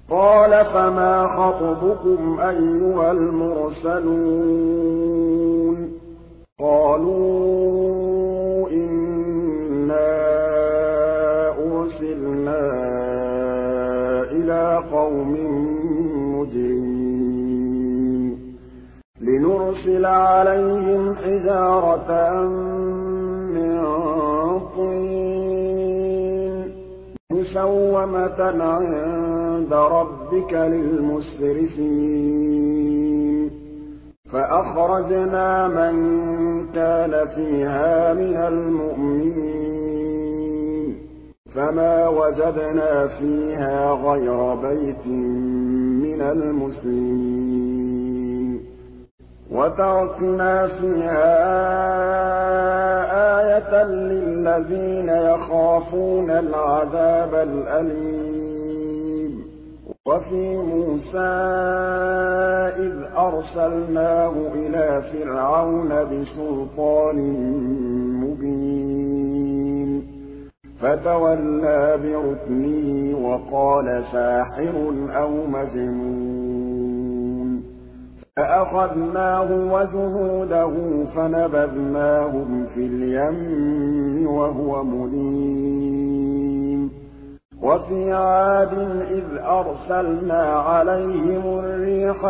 قَالَ فَمَا خَطْبُكُمْ أَيُّهَا الْمُرْسَلُونَ قَالُوا إِنَّا أُرْسِلْنَا إِلَىٰ قَوْمٍ مُّجْرِمِينَ لِنُرْسِلَ عَلَيْهِمْ حِجَارَةً مِّن طِينٍ مُّسَوَّمَةً عِندَ رَبِّكَ لِلْمُسْرِفِينَ فَأَخْرَجْنَا مَن كَانَ فِيهَا مِنَ الْمُؤْمِنِينَ فَمَا وَجَدْنَا فِيهَا غَيْرَ بَيْتٍ مِّنَ الْمُسْلِمِينَ وَتَرَكْنَا فِيهَا آيَةً لِّلَّذِينَ يَخَافُونَ الْعَذَابَ الْأَلِيمَ وَفِي مُوسَىٰ إِذْ أَرْسَلْنَاهُ إِلَىٰ فِرْعَوْنَ بِسُلْطَانٍ مُّبِينٍ فَتَوَلَّىٰ بِرُكْنِهِ وَقَالَ سَاحِرٌ أَوْ مَجْنُونٌ فَأَخَذْنَاهُ وَجُنُودَهُ فَنَبَذْنَاهُمْ فِي الْيَمِّ وَهُوَ مُلِيمٌ وَفِي عَادٍ إِذْ أَرْسَلْنَا عَلَيْهِمُ الرِّيحَ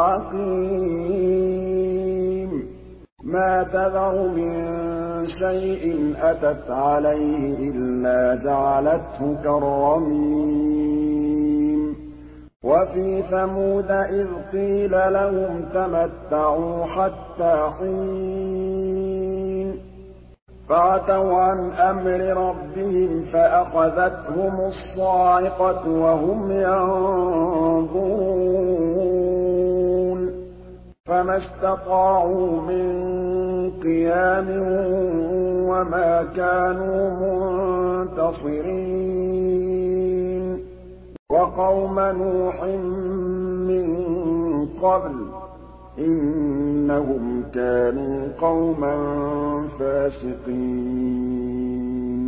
الْعَقِيمَ مَا تَذَرُ مِن شَيْءٍ أَتَتْ عَلَيْهِ إِلَّا جَعَلَتْهُ كَالرَّمِيمِ وَفِي ثَمُودَ إِذْ قِيلَ لَهُمْ تَمَتَّعُوا حَتَّىٰ حِينٍ فَعَتَوْا عَنْ أَمْرِ رَبِّهِمْ فَأَخَذَتْهُمُ الصَّاعِقَةُ وَهُمْ يَنظُرُونَ فَمَا اسْتَطَاعُوا مِن قِيَامٍ وَمَا كَانُوا مُنتَصِرِينَ وَقَوْمَ نُوحٍ مِّن قَبْلُ إِنَّهُمْ كَانُوا قَوْمًا فَاسِقِينَ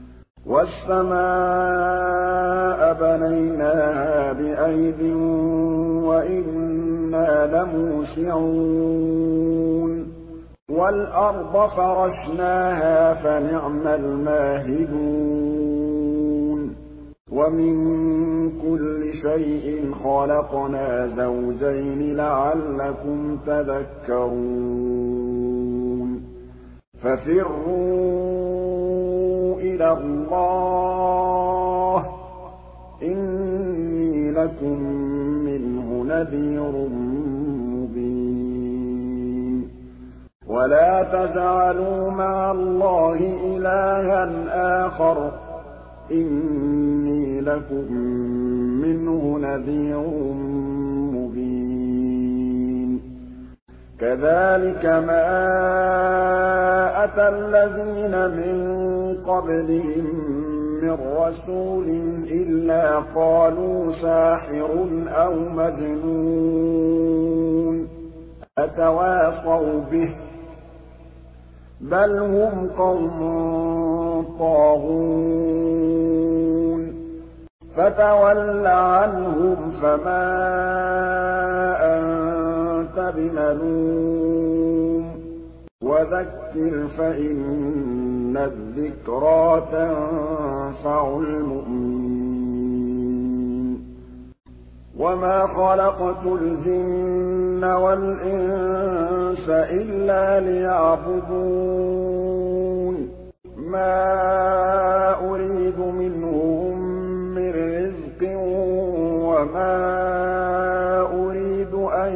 وَالسَّمَاءَ بَنَيْنَاهَا بِأَيْدٍ وَإِنَّا لَمُوسِعُونَ وَالْأَرْضَ فَرَشْنَاهَا فَنِعْمَ الْمَاهِدُونَ وَمِن كُلِّ شَيْءٍ خَلَقْنَا زَوْجَيْنِ لَعَلَّكُمْ تَذَكَّرُونَ فَفِرُّوا إِلَى اللَّهِ إِنِّي لَكُم مِّنْهُ نَذِيرٌ مُّبِينٌ وَلَا تَجْعَلُوا مَعَ اللَّهِ إِلَٰهًا آخَرَ إِنِّي لَكُم مِّنْهُ نَذِيرٌ مُّبِينٌ كَذَٰلِكَ مَا أَتَى الَّذِينَ مِن قَبْلِهِم مِّن رَّسُولٍ إِلَّا قَالُوا سَاحِرٌ أَوْ مَجْنُونٌ أَتَوَاصَوْا بِهِ ۚ بَلْ هُمْ قَوْمٌ طَاغُونَ فَتَوَلَّ عَنْهُمْ فَمَا أَنتَ بِمَلُومٍ وَذَكِّرْ فَإِنَّ الذِّكْرَىٰ تَنفَعُ الْمُؤْمِنِينَ وَمَا خَلَقْتُ الْجِنَّ وَالْإِنسَ إِلَّا لِيَعْبُدُونِ مَا أُرِيدُ مِنْهُم مِّن رِّزْقٍ وَمَا أُرِيدُ أَن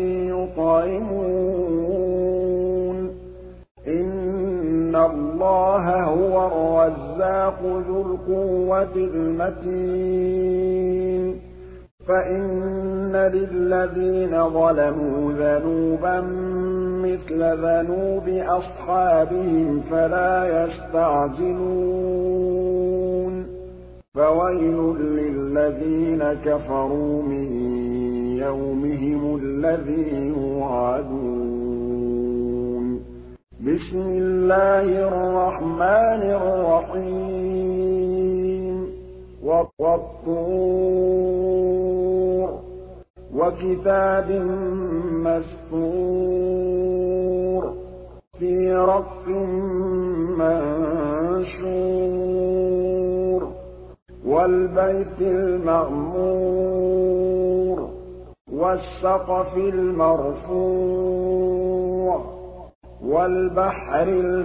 يُطْعِمُونِ إِنَّ اللَّهَ هُوَ الرَّزَّاقُ ذُو الْقُوَّةِ الْمَتِينُ فَإِنَّ لِلَّذِينَ ظَلَمُوا ذَنُوبًا مِّثْلَ ذَنُوبِ أَصْحَابِهِمْ فَلَا يَسْتَعْجِلُونِ فَوَيْلٌ لِّلَّذِينَ كَفَرُوا مِن يَوْمِهِمُ الَّذِي يُوعَدُونَ بِسْمِ اللَّهِ الرَّحْمَٰنِ الرَّحِيمِ وَالطُّورِ وكتاب مسطور في رق منشور والبيت المعمور والسقف المرفوع والبحر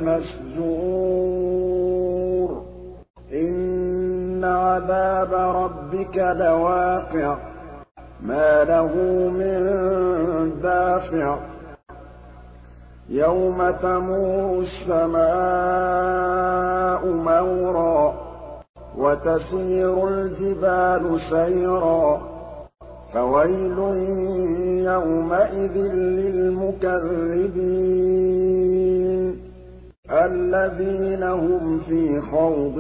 المسجور إن عذاب ربك لواقع ما له من دافع يوم تمور السماء مورا وتسير الجبال سيرا فويل يومئذ للمكذبين الذين هم في خوض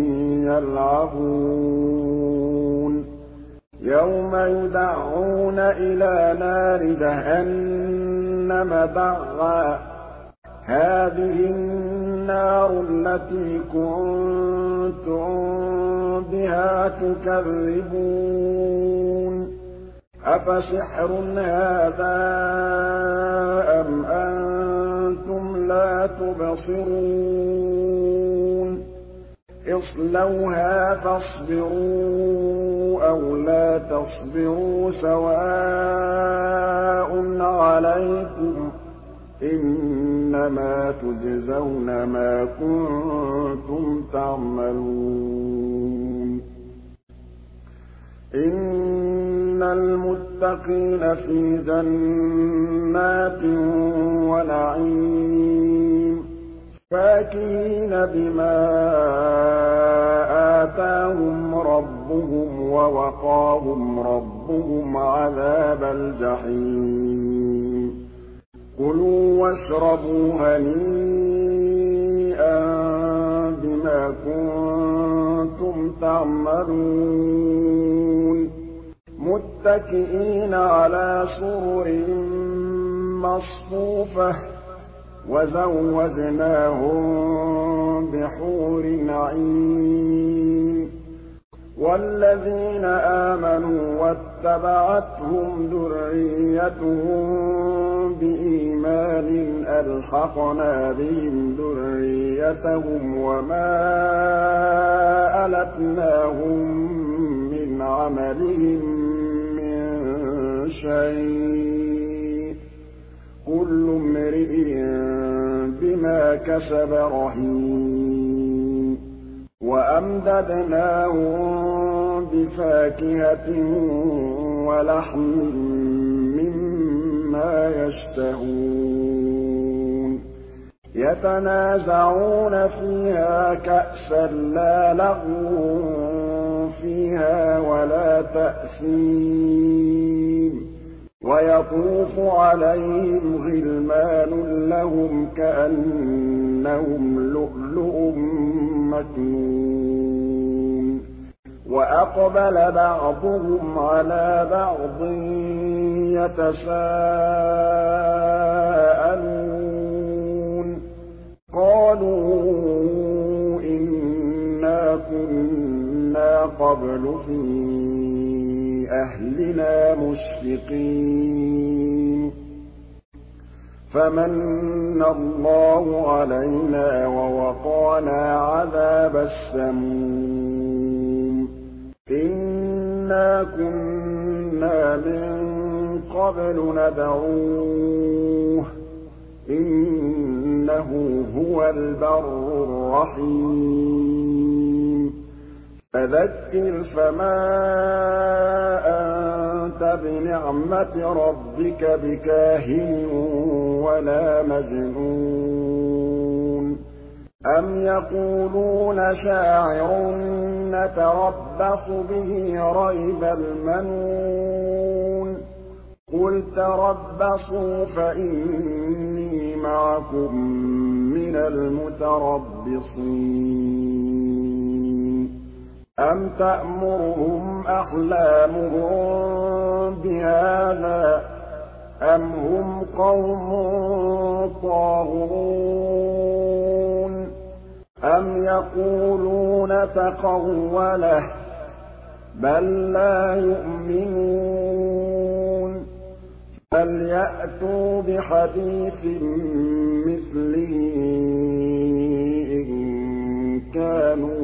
يلعبون يوم يدعون إلى نار جهنم دعا هذه النار التي كنتم بها تكذبون أفسحر هذا أم أنتم لا تبصرون اصلوها فاصبروا أو لا تصبروا سواء عليكم إنما تجزون ما كنتم تعملون إن المتقين في جنات ونعيم فاكهين بما آتاهم ربهم ووقاهم ربهم عذاب الجحيم كلوا واشربوا هنيئا بما كنتم تعملون متكئين على سرر مصفوفة وزوجناهم بحور عين والذين آمنوا واتبعتهم ذريتهم بإيمان ألحقنا بهم ذريتهم وما ألتناهم من عملهم من شيء كل امرئ بما كسب رهين وأمددناهم بفاكهة ولحم مما يشتهون يتنازعون فيها كأسا لا لغو فيها ولا تأثيم ويطوف عليهم غلمان لهم كأنهم لؤلؤ مكنون وأقبل بعضهم على بعض يتساءلون قالوا إنا كنا قبل في أهلنا مشفقين فمن الله علينا ووقانا عذاب السموم إنا كنا من قبل ندعوه إنه هو البر الرحيم فذكر فما أنت بنعمة ربك بكاهن ولا مجنون أم يقولون شاعر نتربص به ريب المنون قل تربصوا فإني معكم من المتربصين أم تأمرهم أحلامهم بهذا أم هم قوم طاغون أم يقولون تقوله بل لا يؤمنون فَلْيَأْتُوا بِحَدِيثٍ مِّثْلِهِ إِن كَانُوا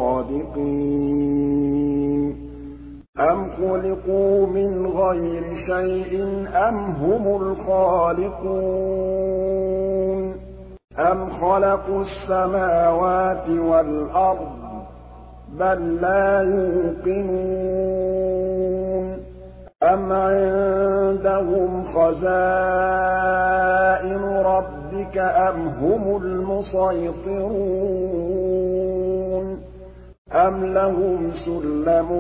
صَادِقِينَ أَمْ خُلِقُوا مِنْ غَيْرِ شَيْءٍ أَمْ هُمُ الْخَالِقُونَ أَمْ خَلَقُوا السَّمَاوَاتِ وَالْأَرْضَ بَل لَّا يُوقِنُونَ أَمْ عِندَهُمْ خَزَائِنُ رَبِّكَ أَمْ هُمُ الْمُصَيْطِرُونَ أَمْ لَهُمْ سُلَّمٌ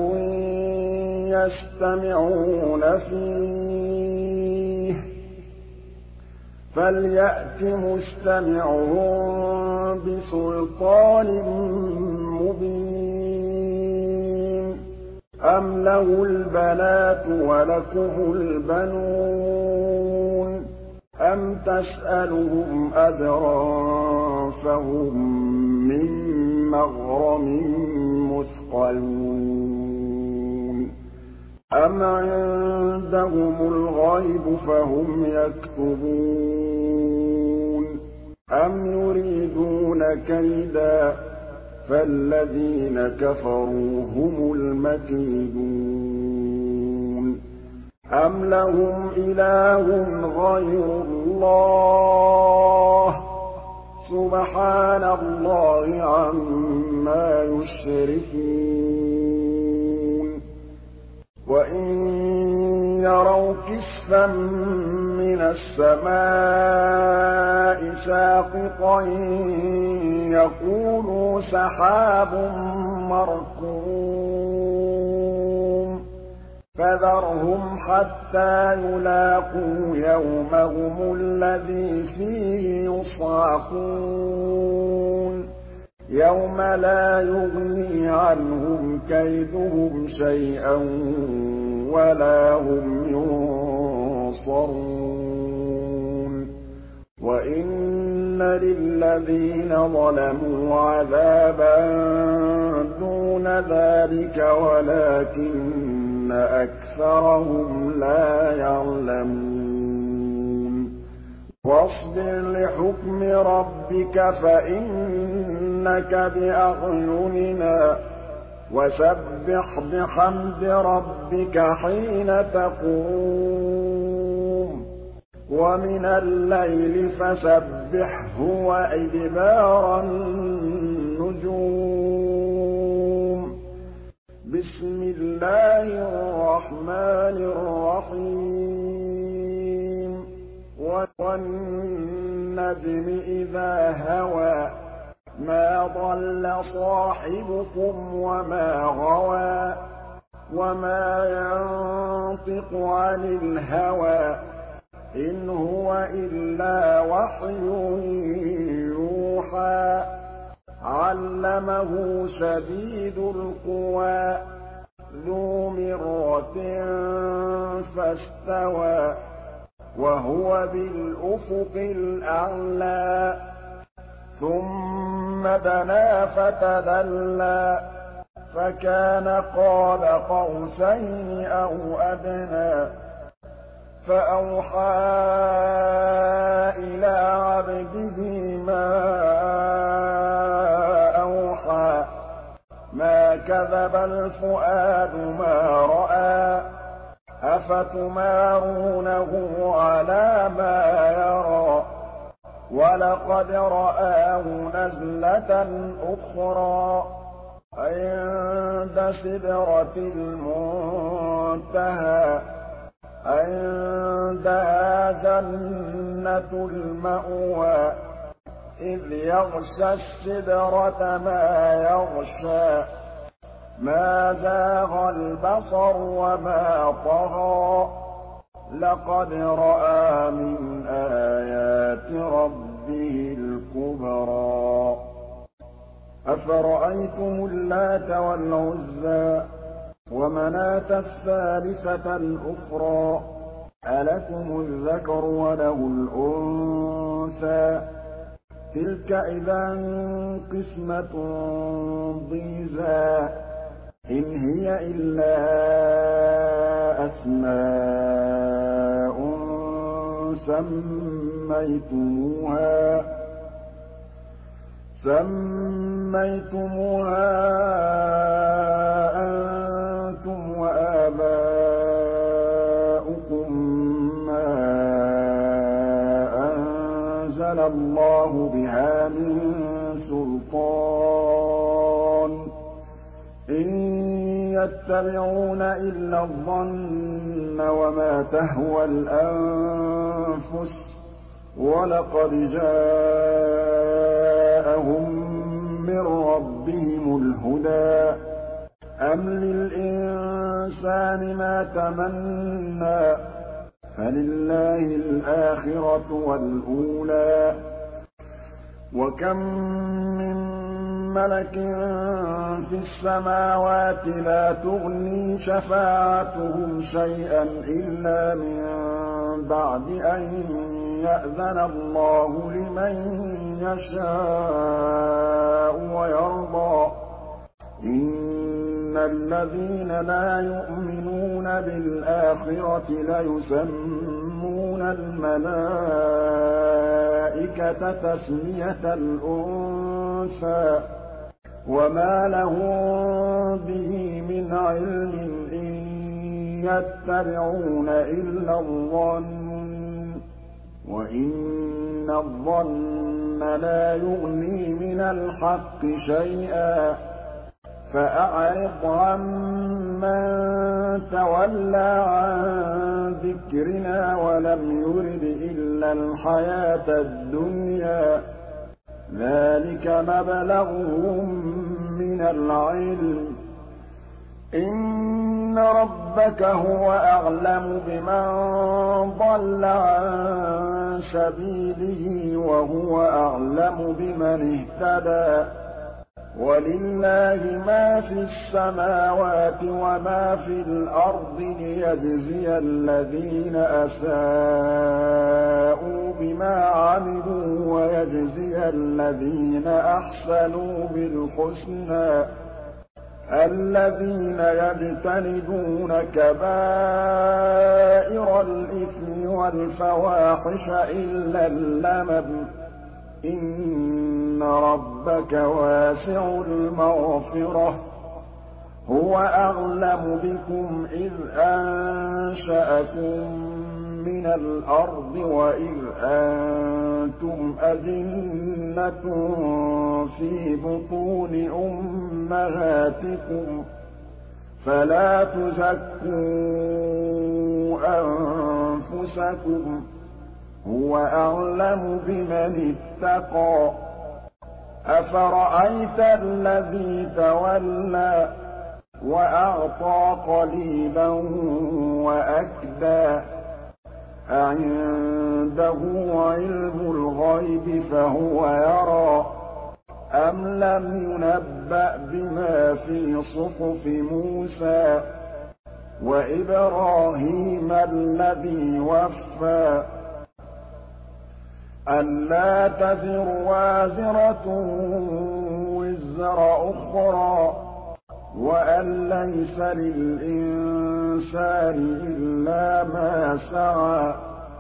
يَسْتَمِعُونَ فِيهِ فَلْيَأْتِ مُسْتَمِعُهُم بِسُلْطَانٍ مُّبِينٍ أَمْ لَهُ الْبَنَاتُ وَلَكُمُ الْبَنُونَ أَمْ تَسْأَلُهُمْ أَجْرًا فَهُم مِّن مَّغْرَمٍ مُّثْقَلُونَ أَمْ عِندَهُمُ الْغَيْبُ فَهُمْ يَكْتُبُونَ أَمْ يُرِيدُونَ كَيْدًا فَالَّذِينَ كَفَرُوا هُمُ الْمَكِيدُونَ أَمْ لَهُمْ إِلَٰهٌ غَيْرُ اللَّهِ سُبْحَانَ اللَّهِ عَمَّا يُشْرِكُونَ وَإِن يَرَوْا كِسْفًا مِّنَ السَّمَاءِ سَاقِطًا يَقُولُوا سَحَابٌ مَّرْكُومٌ فَذَرْهُمْ حَتَّىٰ يُلَاقُوا يَوْمَهُمُ الَّذِي فِيهِ يُصْعَقُونَ يَوْمَ لَا يُغْنِي عَنْهُمْ كَيْدُهُمْ شَيْئًا وَلَا هُمْ يُنصَرُونَ وَإِنَّ لِلَّذِينَ ظَلَمُوا عَذَابًا دُونَ ذَٰلِكَ وَلَٰكِنَّ أَكْثَرَهُمْ لَا يَعْلَمُونَ وَاصْبِرْ لِحُكْمِ رَبِّكَ فَإِنَّكَ بِأَعْيُنِنَا وَسَبِّحْ بِحَمْدِ رَبِّكَ حِينَ تَقُومُ وَمِنَ اللَّيْلِ فَسَبِّحْهُ وَإِدْبَارَ النُّجُومِ بِسْمِ اللَّهِ الرَّحْمَٰنِ الرَّحِيمِ وَالنَّجْمِ إِذَا هَوَىٰ مَا ضَلَّ صَاحِبُكُمْ وَمَا غَوَىٰ وَمَا يَنطِقُ عَنِ الْهَوَىٰ إِنْ هُوَ إِلَّا وَحْيٌ يُوحَىٰ عَلَّمَهُ شَدِيدُ الْقُوَىٰ ذُو مِرَّةٍ فَاسْتَوَىٰ وَهُوَ بِالْأُفُقِ الْأَعْلَىٰ ثُمَّ دَنَا فَتَدَلَّىٰ فَكَانَ قَابَ قَوْسَيْنِ أَوْ أَدْنَىٰ فَأَوْحَىٰ إِلَىٰ عَبْدِهِ مَا أَوْحَىٰ مَا كَذَبَ الْفُؤَادُ مَا رَأَىٰ أَفَتُمَارُونَهُ عَلَىٰ مَا يَرَىٰ وَلَقَدْ رَآهُ نَزْلَةً أُخْرَىٰ عِندَ سِدْرَةِ الْمُنتَهَىٰ عِندَهَا جَنَّةُ الْمَأْوَىٰ إِذْ يَغْشَى السِّدْرَةَ مَا يَغْشَىٰ مَا زَاغَ الْبَصَرُ وَمَا طَغَىٰ لَقَدْ رَأَىٰ مِنْ آيَاتِ رَبِّهِ الْكُبْرَىٰ أَفَرَأَيْتُمُ اللَّاتَ وَالْعُزَّىٰ وَمَنَاةَ الثَّالِثَةَ الْأُخْرَىٰ أَلَكُمُ الذَّكَرُ وَلَهُ الْأُنثَىٰ تِلْكَ إِذًا قِسْمَةٌ ضِيزَىٰ إِنْ هِيَ إِلَّا أَسْمَاءٌ سميتموها أنتم وآباؤكم ما أنزل الله بها من سلطان إن يتبعون إلا الظن وما تهوى الأنفس وَلَقَدْ جَاءَهُم مِّن رَّبِّهِمُ الْهُدَىٰ أَمْ لِلْإِنسَانِ مَا تَمَنَّىٰ فَلِلَّهِ الْآخِرَةُ وَالْأُولَىٰ وَكَم مِّن مَّلَكٍ فِي السَّمَاوَاتِ لَا تُغْنِي شَفَاعَتُهُمْ شَيْئًا إِلَّا مِن بَعْدِ أَن يَأْذَنَ اللَّهُ لِمَن يَشَاءُ وَيَرْضَىٰ إِنَّ الَّذِينَ لَا يُؤْمِنُونَ بِالْآخِرَةِ لَيُسَمُّونَ الْمَلَائِكَةَ تَسْمِيَةَ الْأُنثَىٰ وَمَا لَهُم بِهِ مِنْ عِلْمٍ إِن يَتَّبِعُونَ إِلَّا الظَّنَّ وَإِنَّ الظَّنَّ لَا يُغْنِي مِنَ الْحَقِّ شَيْئًا فَأَعْرِضْ عَمَّن تَوَلَّىٰ عَن ذِكْرِنَا وَلَمْ يُرِدْ إِلَّا الْحَيَاةَ الدُّنْيَا ذَٰلِكَ مَبْلَغُهُم مِّنَ الْعِلْمِ إِنَّ رَبَّكَ هُوَ أَعْلَمُ بِمَن ضَلَّ عَن سَبِيلِهِ وَهُوَ أَعْلَمُ بِمَنِ اهْتَدَىٰ وَلِلَّهِ مَا فِي السَّمَاوَاتِ وَمَا فِي الْأَرْضِ لِيَجْزِيَ الَّذِينَ أَسَاءُوا بِمَا عَمِلُوا وَيَجْزِيَ الَّذِينَ أَحْسَنُوا بِالْحُسْنَىٰ الَّذِينَ يَجْتَنِبُونَ كَبَائِرَ الْإِثْمِ وَالْفَوَاحِشَ إِلَّا اللَّمَمَ إِنَّ رَبَّكَ وَاسِعُ الْمَغْفِرَةِ هُوَ أَعْلَمُ بِكُمْ إِذْ أَنشَأَكُم مِّنَ الْأَرْضِ وَإِذْ أَنتُمْ أَجِنَّةٌ فِي بُطُونِ أُمَّهَاتِكُمْ فَلَا تُزَكُّوا أَنفُسَكُمْ هُوَ أَعْلَمُ بِمَنِ اتَّقَىٰ أَفَرَأَيْتَ الَّذِي تَوَلَّىٰ وَأَعْطَىٰ قَلِيلًا وَأَكْدَىٰ أَعِندَهُ عِلْمُ الْغَيْبِ فَهُوَ يَرَىٰ أَمْ لَمْ يُنَبَّأْ بِمَا فِي صُحُفِ مُوسَىٰ وَإِبْرَاهِيمَ الَّذِي وَفَّىٰ أَلَّا تَزِرُ وَازِرَةٌ وِزْرَ أُخْرَىٰ وَأَن لَّيْسَ لِلْإِنسَانِ إِلَّا مَا سَعَىٰ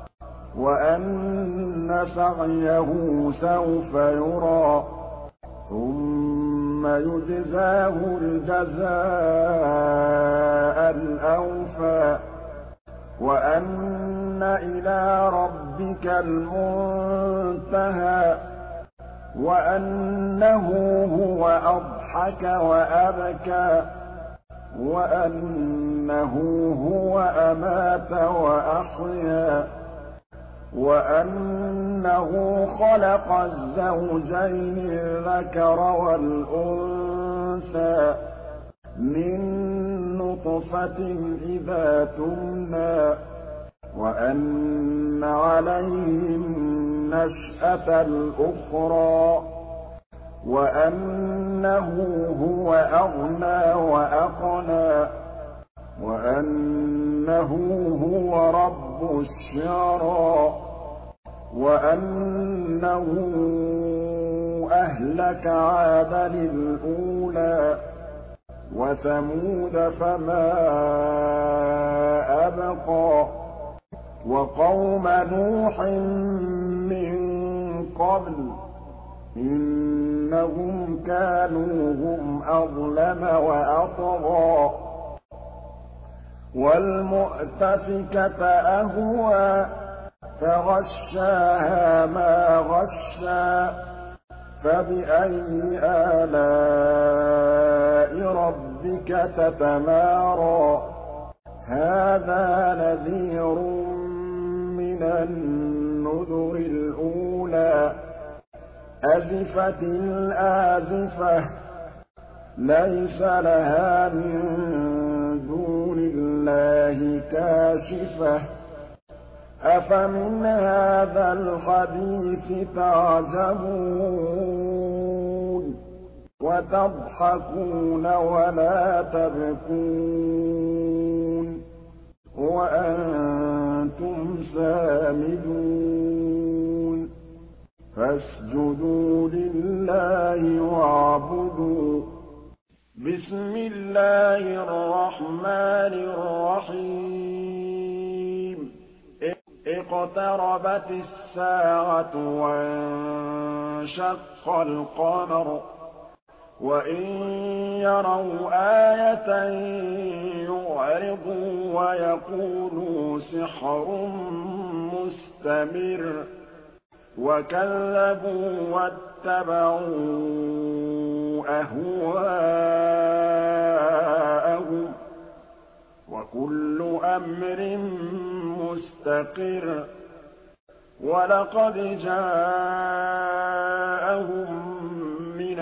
وَأَنَّ سَعْيَهُ سَوْفَ يُرَىٰ ثُمَّ يُجْزَاهُ الْجَزَاءَ الْأَوْفَىٰ وَأَنَّ إِلَىٰ رَبِّكَ الْمُنتَهَىٰ وَأَنَّهُ هُوَ أَضْحَكَ وَأَبْكَىٰ وَأَنَّهُ هُوَ أَمَاتَ وَأَحْيَا وَأَنَّهُ خَلَقَ الزَّوْجَيْنِ الذَّكَرَ وَالْأُنثَىٰ مِن نُّطْفَةٍ إِذَا تُمْنَىٰ وَأَنَّ عَلَيْهِ النَّشْأَةَ الْأُخْرَىٰ وَأَنَّهُ هُوَ أَغْنَىٰ وَأَقْنَىٰ وَأَنَّهُ هُوَ رَبُّ الشِّعْرَىٰ وَأَنَّهُ أَهْلَكَ عَادًا الْأُولَىٰ وَثَمُودَ فَمَا أَبْقَىٰ وقوم نوح من قبل إنهم كانوا هم أظلم وأطغى والمؤتفكة أهوى فغشاها ما غشى فبأي آلاء ربك تتمارى هذا نذير من النذر الأولى أزفت الآزفة ليس لها من دون الله كاشفة أفمن هذا الحديث تعجبون وتضحكون ولا تبكون وأنتم سامدون فاسجدوا لله واعبدوا بسم الله الرحمن الرحيم اقتربت الساعة وانشق القمر وإن يروا آية يعرضوا ويقولوا سحر مستمر وكذبوا واتبعوا أهواءهم وكل أمر مستقر ولقد جاءهم من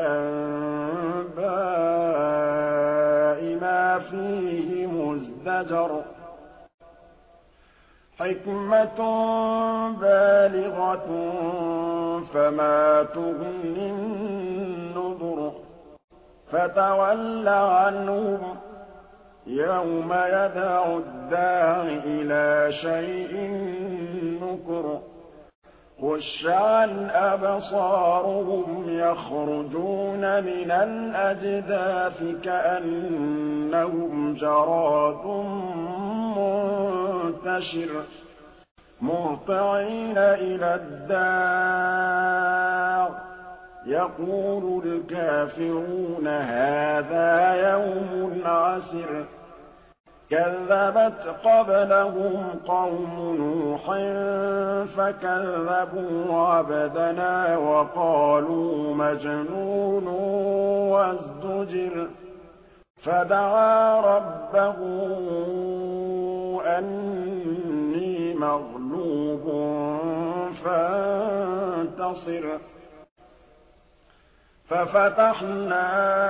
الأنباء ما فيه مزدجر حكمة بالغة فما تغني النذر فتول عنهم يوم يدعو الداع إلى شيء نكر خش عن أبصارهم يخرجون من الأجداث كأنهم جراد منتشر مهطعين إلى الداع يقول الكافرون هذا يوم عسر كذبت قبلهم قوم نوح فكذبوا عبدنا وقالوا مجنون وازدجر فدعا ربه أني مغلوب فانتصر ففتحنا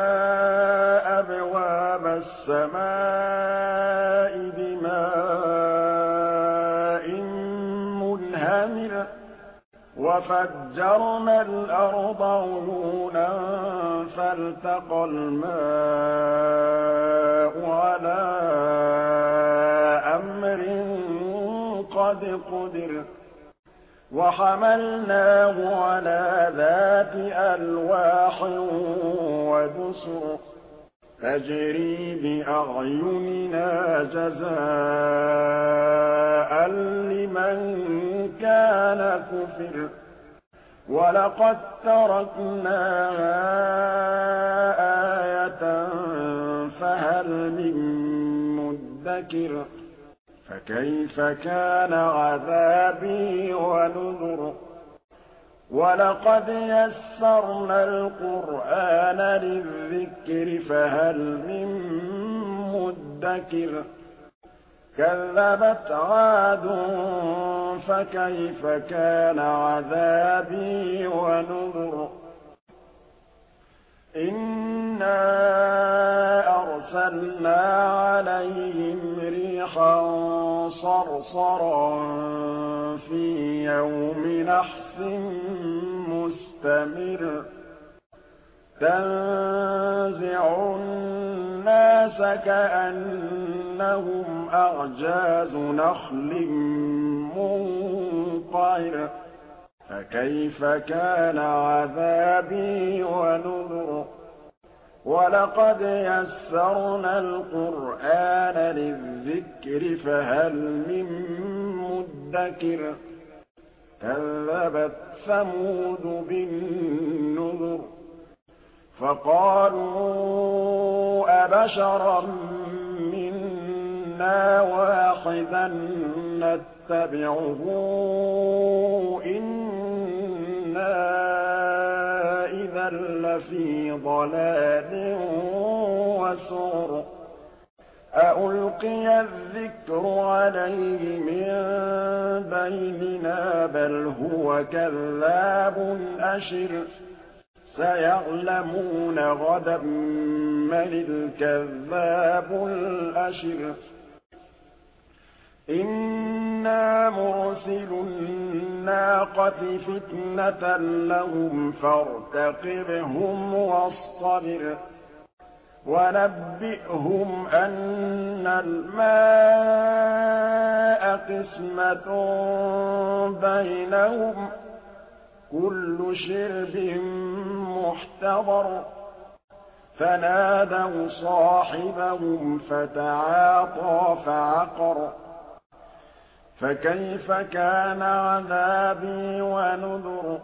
أبواب السماء بماء منهمر وفجرنا الأرض عيونا فالتقى الماء على أمر قد قدر وحملناه على ذات ألواح ودسر تجري بأعيننا جزاء لمن كان كفر ولقد تركناها آية فهل من مدكر فكيف كان عذابي ونذر ولقد يسرنا القرآن للذكر فهل من مدكر كذبت عاد فكيف كان عذابي ونذر إنا أرسلنا عليهم ريحا صرصرا في يوم نحس مستمر تنزع الناس كأنهم أعجاز نخل منقعر فكيف كان عذابي ونذر وَلَقَدْ يَسَّرْنَا الْقُرْآنَ لِلذِّكْرِ فَهَلْ مِن مُّدَّكِرٍ كَذَّبَتْ ثَمُودُ بِالنُّذُرِ فَقَالُوا أَبَشَرًا مِّنَّا وَاحِدًا نَّتَّبِعُهُ إِنَّا إِذًا لَّفِي ضَلَالٍ وَسُعُرٍ أَأُلْقِيَ الذِّكْرُ عَلَيْهِ مِن بَيْنِنَا بَلْ هُوَ كَذَّابٌ أَشِرٌ سَيَعْلَمُونَ غَدًا مَّنِ الْكَذَّابُ الْأَشِرُ إِنَّا مُرْسِلُو النَّاقَةِ فِتْنَةً لَّهُمْ فَارْتَقِبْهُمْ وَاصْطَبِرْ وَنَبِّئْهُمْ أَنَّ الْمَاءَ قِسْمَةٌ بَيْنَهُمْ كُلُّ شِرْبٍ مُّحْتَضَرٌ فَنَادَوْا صَاحِبَهُمْ فَتَعَاطَىٰ فَعَقَرَ فَكَيْفَ كَانَ عَذَابِي وَنُذُرِ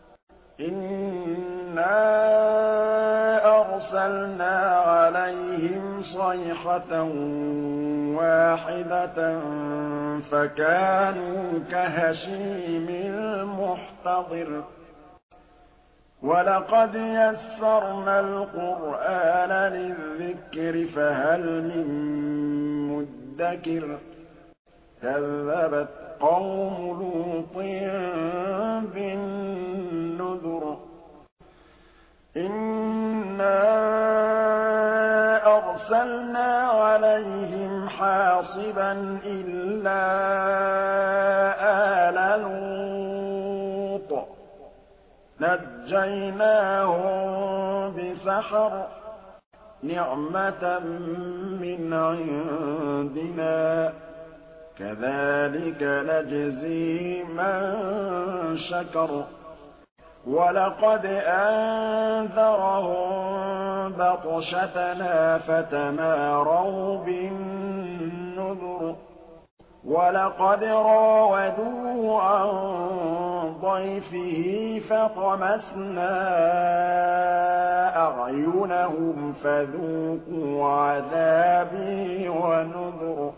إِنَّا أَرْسَلْنَا عَلَيْهِمْ صَيْحَةً وَاحِدَةً فَكَانُوا كَهَشِيمِ الْمُحْتَظِرِ وَلَقَدْ يَسَّرْنَا الْقُرْآنَ لِلذِّكْرِ فَهَلْ مِن مُّدَّكِرٍ كَذَّبَتْ قَوْمُ لُوطٍ بِالنُّذُرِ إِنَّا أَرْسَلْنَا عَلَيْهِمْ حَاصِبًا إِلَّا آلَ لُوطٍ نَجَّيْنَاهُم بِسَحَرٍ نِّعْمَةً مِّنْ عِندِنَا كَذَٰلِكَ نَجْزِي مَن شَكَرَ وَلَقَدْ أَنذَرَهُم بَطْشَتَنَا فَتَمَارَوْا بِالنُّذُرِ وَلَقَدْ رَاوَدُوهُ عَن ضَيْفِهِ فَطَمَسْنَا أَعْيُنَهُمْ فَذُوقُوا عَذَابِي وَنُذُرِ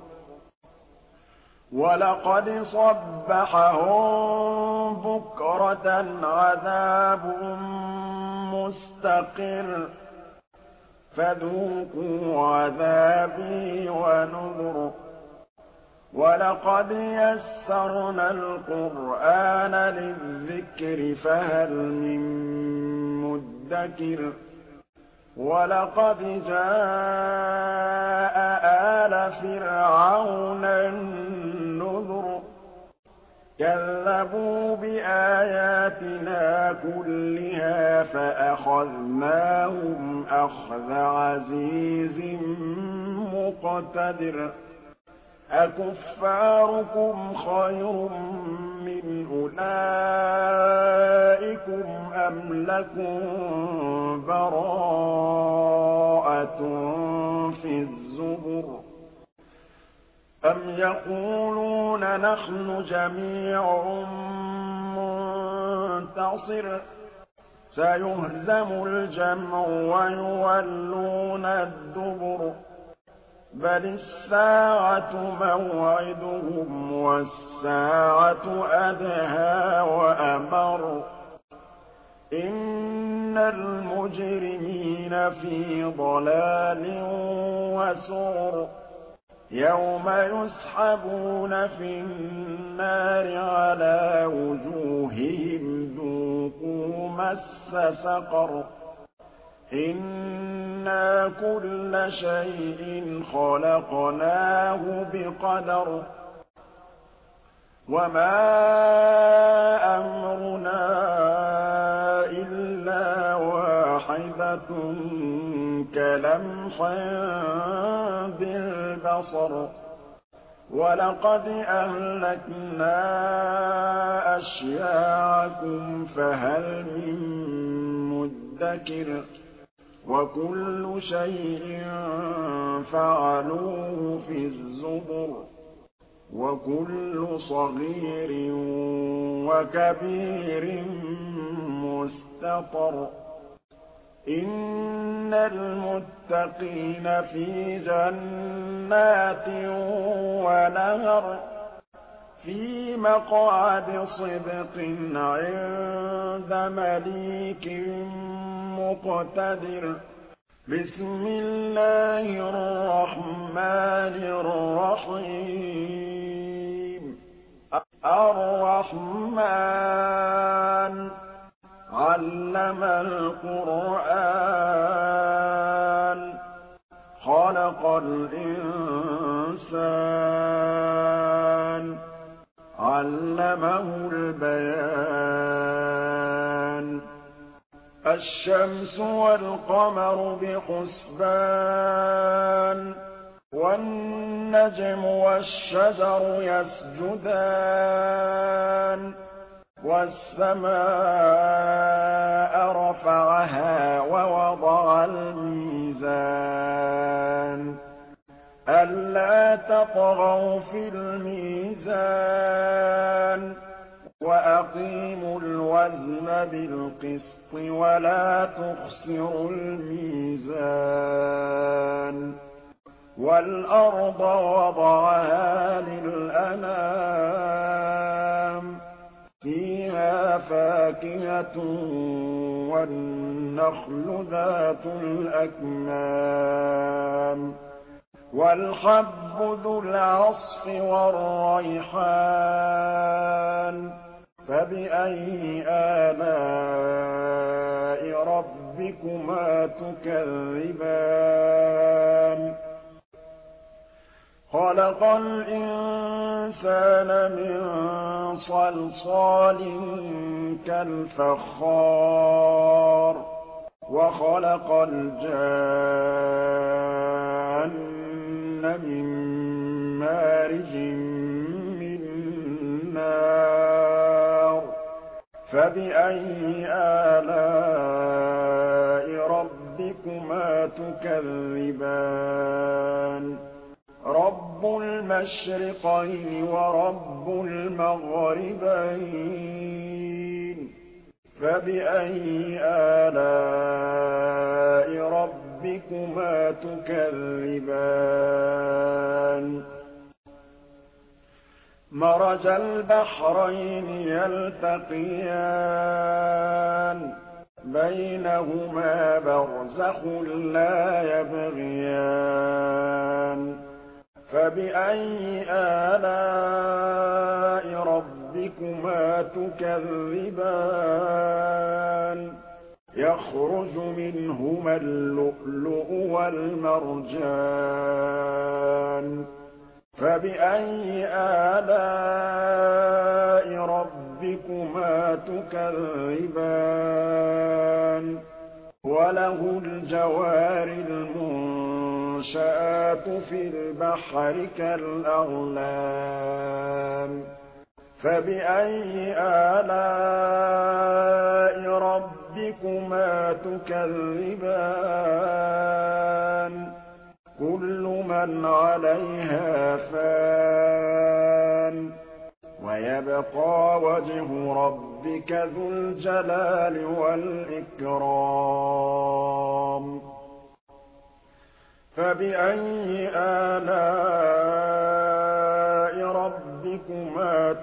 وَلَقَدْ صَبَّحَهُم بُكْرَةً عَذَابٌ مُّسْتَقِرٌّ فَذُوقُوا عَذَابِي وَنُذُرِ وَلَقَدْ يَسَّرْنَا الْقُرْآنَ لِلذِّكْرِ فَهَلْ مِن مُّدَّكِرٍ وَلَقَدْ جَاءَ آلَ فِرْعَوْنَ النُّذُرُ كَذَّبُوا بِآيَاتِنَا كُلِّهَا فَأَخَذْنَاهُمْ أَخْذَ عَزِيزٍ مُّقْتَدِرٍ أَكُفَّارُكُمْ خَيْرٌ مِّنْ أُولَٰئِكُمْ أَمْ لَكُم بَرَاءَةٌ فِي الزُّبُرِ أَمْ يَقُولُونَ نَحْنُ جَمِيعٌ مُّنتَصِرٌ سَيُهْزَمُ الْجَمْعُ وَيُوَلُّونَ الدُّبُرَ بَلِ السَّاعَةُ مَوْعِدُهُمْ وَالسَّاعَةُ أَدْهَىٰ وَأَمَرُّ إِنَّ الْمُجْرِمِينَ فِي ضَلَالٍ وَسُعُرٍ يَوْمَ يُسْحَبُونَ فِي النَّارِ عَلَىٰ وُجُوهِهِمْ ذُوقُوا مَسَّ سَقَرَ إِنَّا كُلَّ شَيْءٍ خَلَقْنَاهُ بِقَدَرٍ وَمَا أَمْرُنَا إِلَّا وَاحِدَةٌ كَلَمْحٍ بِالْبَصَرِ وَلَقَدْ أَهْلَكْنَا أَشْيَاعَكُمْ فَهَلْ مِن مُّدَّكِرٍ وكل شيء فعلوه في الزبر وكل صغير وكبير مستطر إن المتقين في جنات ونهر في مقعد صدق عند مليك مقتدر بسم الله الرحمن الرحيم الرحمن علم القرآن خلق الإنسان علمه البيان الشمس والقمر بحسبان والنجم والشجر يسجدان والسماء رفعها ووضع الميزان ألا تطغوا في الميزان وأقيموا الوزن بالقسط ولا تخسروا الميزان والأرض وضعها للأنام فيها فاكهة والنخل ذات الأكمام والحب ذو العصف والريحان فبأي آلاء ربكما تكذبان خلق الإنسان من صلصال كالفخار وخلق الجان من مارج من نار فبأي آلاء ربكما تكذبان رب المشرقين ورب المغربين فبأي آلاء ربكما تكذبان مرج البحرين يلتقيان بينهما برزخ لا يبغيان فبأي آلاء ربكما تكذبان يخرج منهما اللؤلؤ والمرجان فبأي آلاء ربكما تكذبان وله الجوار المنشآت في البحر كالأعلام فبأي آلاء ربكما تكذبان كل من عليها فان ويبقى وجه ربك ذو الجلال والإكرام فبأي آلاء ربكما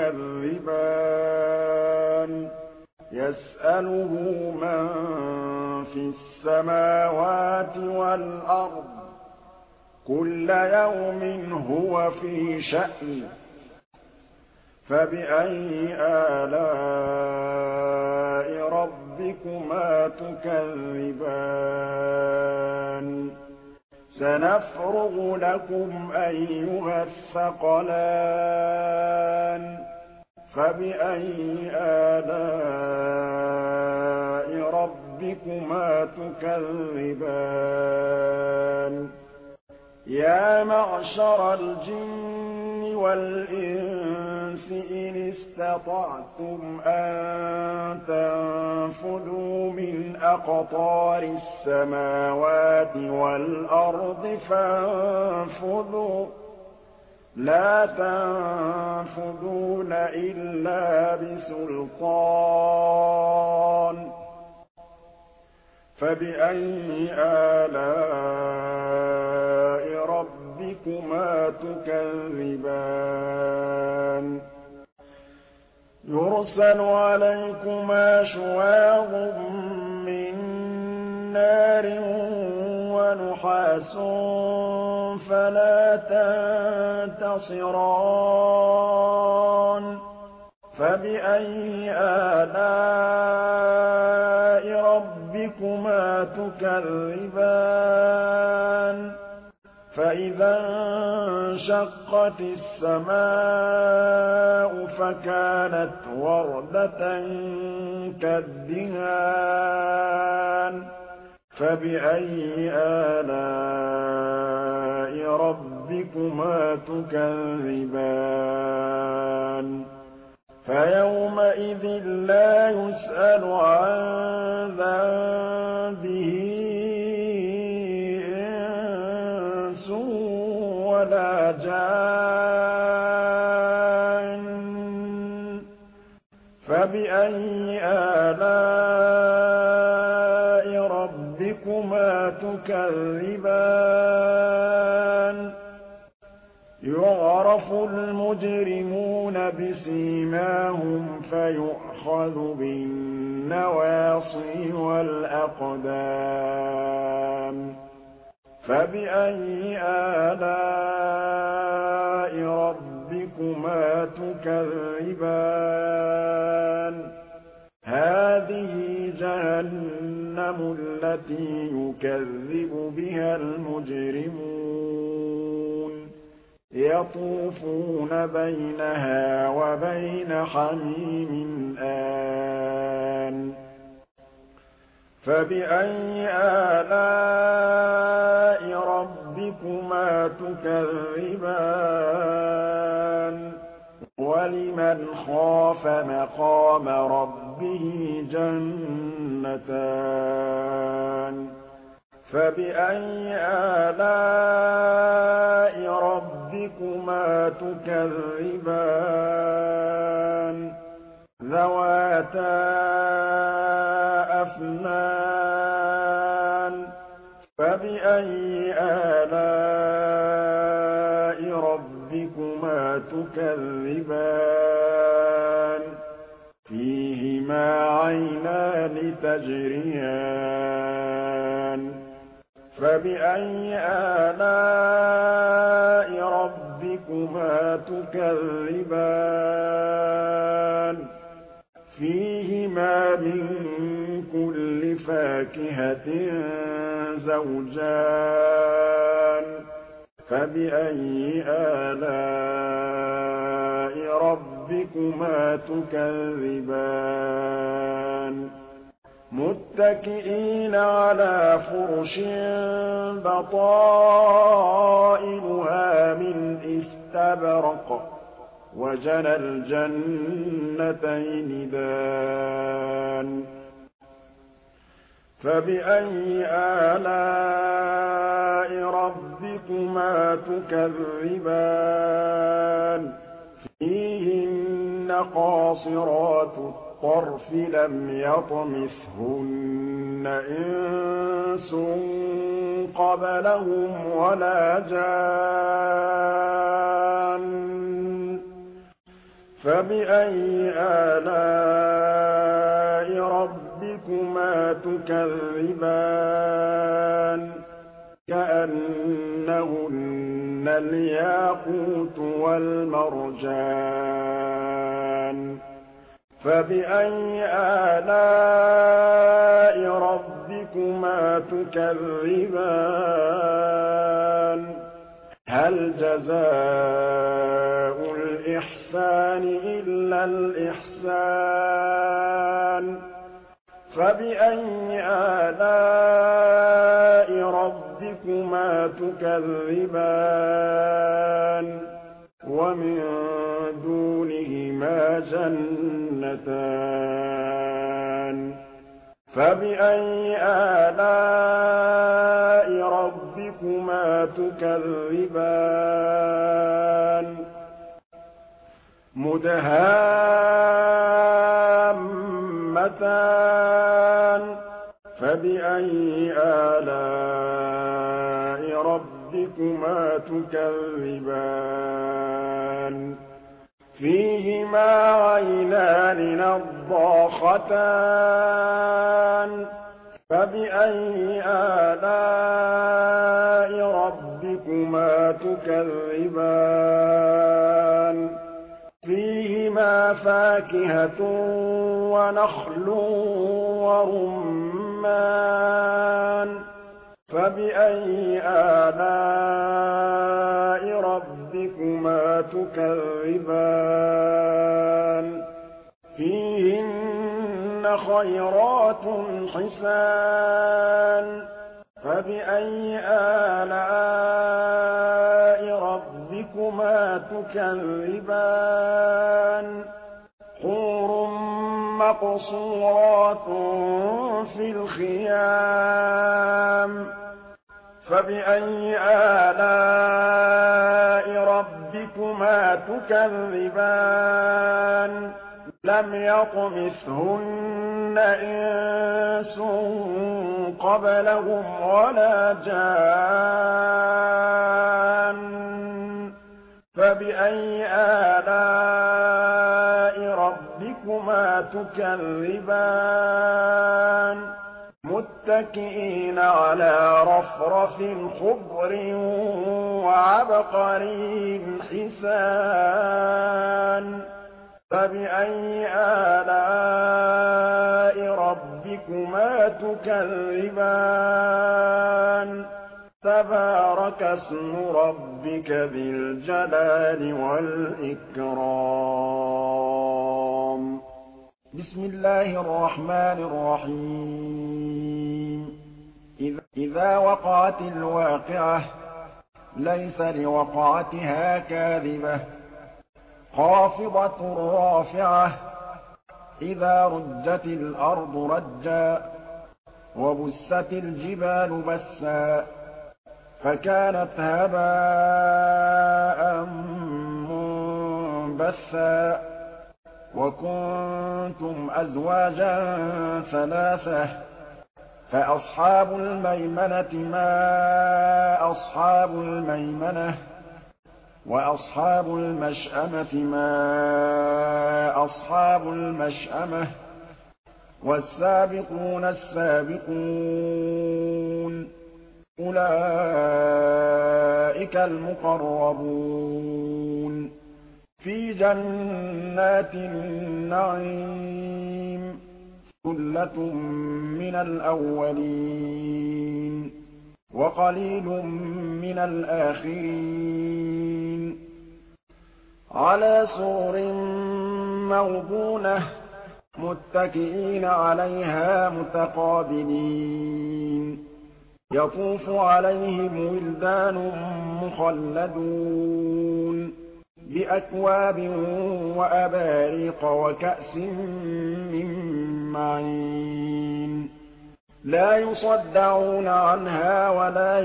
تكذبان يسأله من في السماوات والأرض كل يوم هو في شأن فبأي آلاء ربكما تكذبان سنفرغ لكم أيها الثقلان فبأي آلاء ربكما تكذبان يا معشر الجن وَالْإِنسِ إِنِ اسْتَطَعْتُمْ أَن تَنفُذُوا مِنْ أَقْطَارِ السَّمَاوَاتِ وَالْأَرْضِ فَانفُذُوا ۚ لَا تَنفُذُونَ إِلَّا بِسُلْطَانٍ فَبِأَيِّ آلَاءِ رَبِّكُمَا تُكَذِّبَانِ يُرْسَلُ عَلَيْكُمَا شُوَاظٌ مِّن نَّارٍ وَنُحَاسٌ فَلَا تَنتَصِرَانِ فَبِأَيِّ آلَاءِ رَبِّكُمَا تُكَذِّبَانِ فَإِذَا انشَقَّتِ السَّمَاءُ فَكَانَتْ وَرْدَةً كَالدِّهَانِ فَبِأَيِّ آلَاءِ رَبِّكُمَا تُكَذِّبَانِ فَيَوْمَئِذٍ لَّا يُسْأَلُ عَن ذَنبِهِ إِنسٌ وَلَا جَانٌّ فَبِأَيِّ آلَاءِ رَبِّكُمَا تُكَذِّبَانِ يُعْرَفُ الْمُجْرِمُونَ بِسِيمَاهُمْ فَيُؤْخَذُ بِالنَّوَاصِي وَالْأَقْدَامِ فَبِأَيِّ آلَاءِ رَبِّكُمَا تُكَذِّبَانِ هَٰذِهِ جَهَنَّمُ الَّتِي يُكَذِّبُ بِهَا الْمُجْرِمُونَ يَطُوفُونَ بَيْنَهَا وَبَيْنَ حَمِيمٍ آنٍ فَبِأَيِّ آلَاءِ رَبِّكُمَا تُكَذِّبَانِ وَلِمَنْ خَافَ مَقَامَ رَبِّهِ جَنَّتَانِ فَبِأَيِّ آلَاءِ رَبِّكُمَا تُكَذِّبَانِ ذَوَاتَا أَفْنَانٍ فَبِأَيِّ آلَاءِ رَبِّكُمَا تُكَذِّبَانِ فِيهِمَا عَيْنَانِ تَجْرِيَانِ فَبِأَيِّ آلَاءِ رَبِّكُمَا تُكَذِّبَانِ فِيهِمَا مِن كُلِّ فَاكِهَةٍ زَوْجَانِ فَبِأَيِّ آلَاءِ رَبِّكُمَا تُكَذِّبَانِ مُتَّكِئِينَ عَلَىٰ فُرُشٍ بَطَائِنُهَا مِنْ إِسْتَبْرَقٍ وَجَنَى الْجَنَّتَيْنِ دَانٍ فَبِأَيِّ آلَاءِ رَبِّكُمَا تُكَذِّبَانِ فِيهِنَّ قَاصِرَاتُ الطَّرْفِ لَمْ يَطْمِثْهُنَّ إِنسٌ قَبْلَهُمْ وَلَا جَانٌّ فَبِأَيِّ آلَاءِ رَبِّكُمَا تُكَذِّبَانِ كَأَنَّهُنَّ الْيَاقُوتُ وَالْمَرْجَانُ فَبِأَيِّ آلَاءِ رَبِّكُمَا تُكَذِّبَانِ هَلْ جَزَاءُ الْإِحْسَانِ إِلَّا الْإِحْسَانُ فَبِأَيِّ آلَاءِ رَبِّكُمَا تُكَذِّبَانِ وَمِن جنتان فبأي آلاء ربكما تكذبان مدهامتان فبأي آلاء ربكما تكذبان فيهما عينان نضاختان فبأي آلاء ربكما تكذبان فيهما فاكهة ونخل ورمان فبأي آلاء ربكما تكذبان فيهن خيرات حسان فبأي آلاء ربكما تكذبان حور مقصورات في الخيام فبأي آلاء ربكما تكذبان لم يطمثهن إنس قبلهم ولا جان فبأي آلاء ربكما تكذبان متكئين على رفرف خضر وعبقري حسان فبأي آلاء ربكما تكذبان تبارك اسم ربك ذي الجلال والإكرام بسم الله الرحمن الرحيم إذا وقعت الواقعة ليس لوقعتها كاذبة خافضة رافعة إذا رجت الأرض رجا وبست الجبال بسا فكانت هباء منبثا وكنتم أزواجا ثلاثة فأصحاب الميمنة ما أصحاب الميمنة وأصحاب المشأمة ما أصحاب المشأمة والسابقون السابقون أولئك المقربون في جنات النعيم ثلة من الأولين وقليل من الآخرين على سرر موضونة متكئين عليها متقابلين يطوف عليهم ولدان مخلدون بأكواب وأباريق وكأس من معين لا يصدعون عنها ولا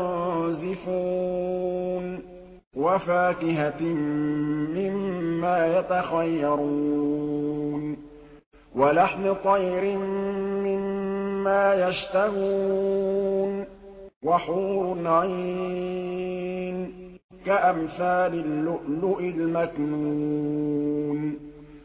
ينزفون وفاكهة مما يتخيرون ولحم طير مما يشتهون وحور عين كأمثال اللؤلؤ المكنون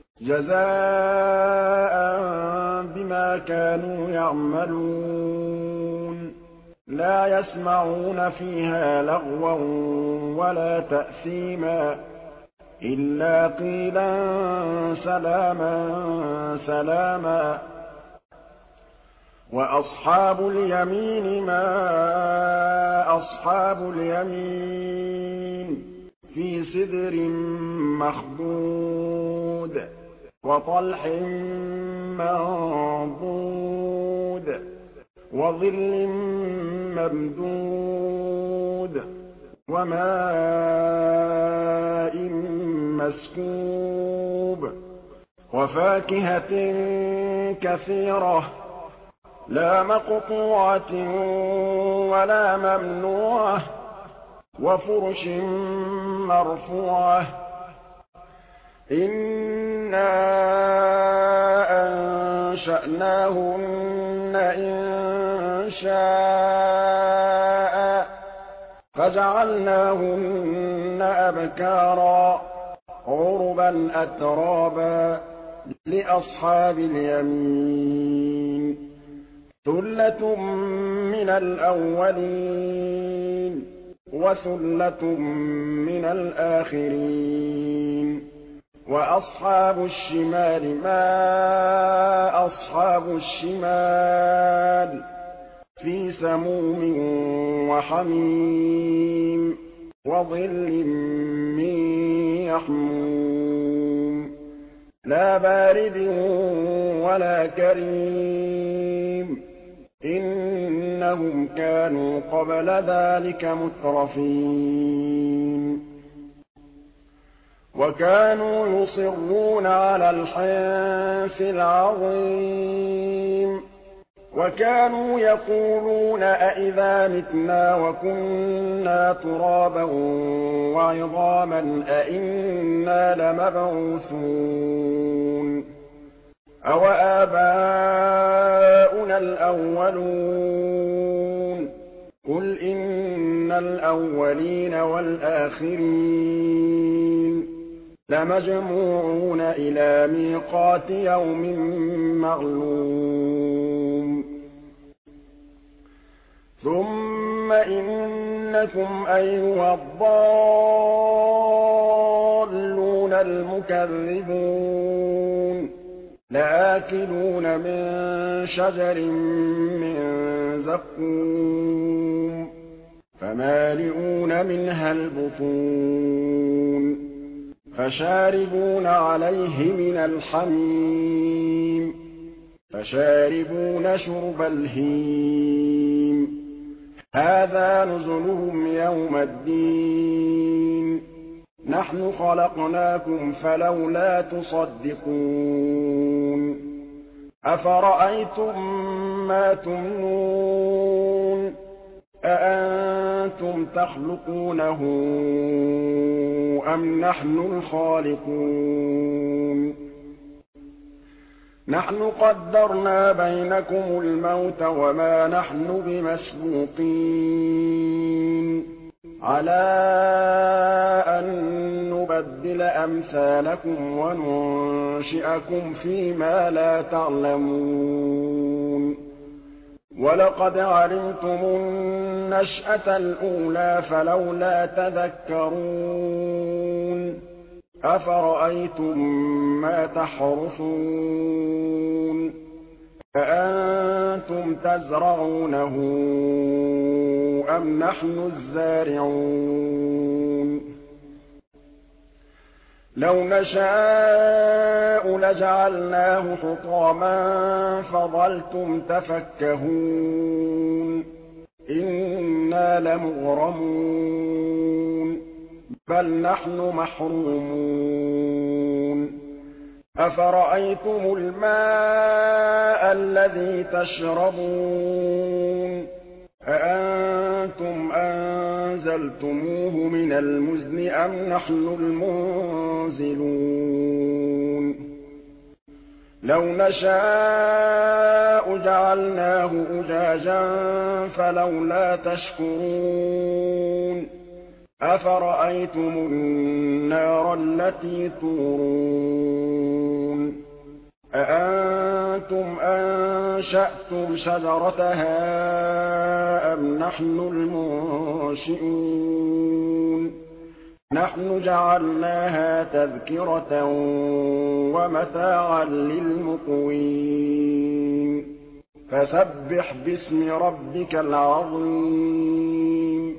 جزاء بما كانوا يعملون لا يسمعون فيها لغوا ولا تأثيما إلا قيلا سلاما سلاما وأصحاب اليمين ما أصحاب اليمين في سدر مخضود وطلح منضود وظل ممدود وماء مسكوب وفاكهة كثيرة لا مقطوعة ولا ممنوعة وفرش مرفوعة إنا أنشأناهن إنشاء فجعلناهن أبكارا عربا أترابا لأصحاب اليمين ثلة من الأولين وثلة من الآخرين وأصحاب الشمال ما أصحاب الشمال في سموم وحميم وظل من يحموم لا بارد ولا كريم إنهم كانوا قبل ذلك مترفين وكانوا يصرون على الحنث العظيم وكانوا يقولون أئذا متنا وكنا ترابا وعظاما أئنا لمبعوثون أوآباؤنا الأولون قل إن الأولين والآخرين لمجموعون إلى ميقات يوم معلوم ثم إنكم أيها الضالون المكذبون لآكلون من شجر من زقوم فمالئون منها البطون فشاربون عليه من الحميم فشاربون شرب الهيم هذا نزلهم يوم الدين نحن خلقناكم فلولا تصدقون أفرأيتم ما تمنون أأنتم تخلقونه أم نحن الخالقون نحن قدرنا بينكم الموت وما نحن بمسبوقين على أن نبدل أمثالكم وننشئكم فيما لا تعلمون ولقد علمتم النشأة الأولى فلولا تذكرون أفرأيتم ما تحرثون أأنتم تزرعونه أم نحن الزارعون لو نشاء لجعلناه حطاما فظلتم تفكهون إنا لمغرمون بل نحن محرومون أفرأيتم الماء الذي تشربون أأنتم أنزلتموه من المزن أم نحن المنزلون لو نشاء جعلناه أجاجا فلولا تشكرون أفرأيتم النار التي تورون أأنتم أنشأتم شجرتها أم نحن المنشئون نحن جعلناها تذكرة ومتاعا للمقوين فسبح باسم ربك العظيم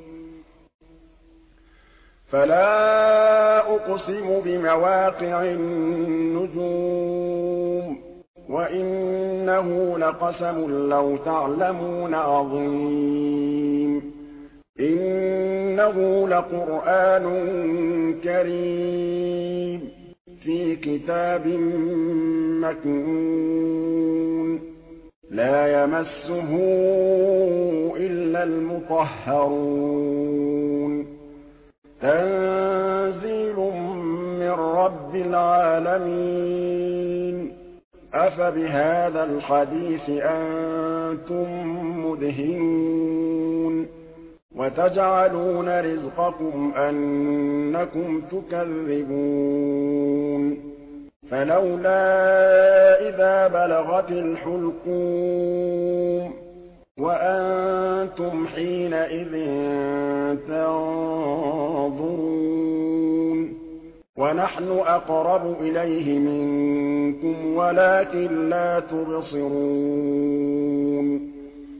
فلا أقسم بمواقع النجوم وإنه لقسم لو تعلمون عظيم إنه لقرآن كريم فِي كِتَابٍ مَّكْنُونٍ لَّا يَمَسُّهُ إِلَّا الْمُطَهَّرُونَ تَنزِيلٌ مِّن رَّبِّ الْعَالَمِينَ أَفَبِهَٰذَا الْحَدِيثِ أَنتُم مُّدْهِنُونَ وَتَجْعَلُونَ رِزْقَكُمْ أَنَّكُمْ تُكَذِّبُونَ فَلَوْلَا إِذَا بَلَغَتِ الْحُلْقُومَ وَأَنتُمْ حِينَئِذٍ تَنظُرُونَ وَنَحْنُ أَقْرَبُ إِلَيْهِ مِنكُمْ وَلَٰكِن لَّا تُبْصِرُونَ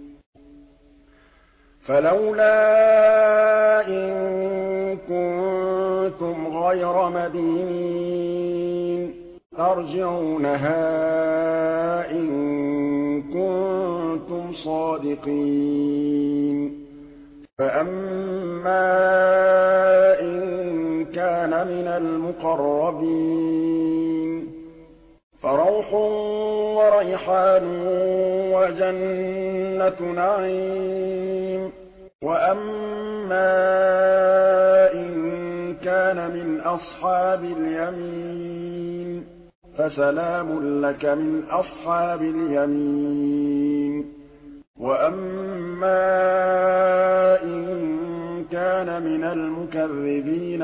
فَلَوْلَا إِن كُنتُمْ غَيْرَ مَدِينِينَ تَرْجِعُونَهَا إِن كُنتُمْ صَادِقِينَ فَأَمَّا إِن كَانَ مِنَ الْمُقَرَّبِينَ فَرَوْحٌ وَرَيْحَانٌ وَجَنَّتُ نَعِيمٍ وَأَمَّا إِن كَانَ مِنْ أَصْحَابِ الْيَمِينِ فَسَلَامٌ لَّكَ مِنْ أَصْحَابِ الْيَمِينِ وَأَمَّا إِن كَانَ مِنَ الْمُكَذِّبِينَ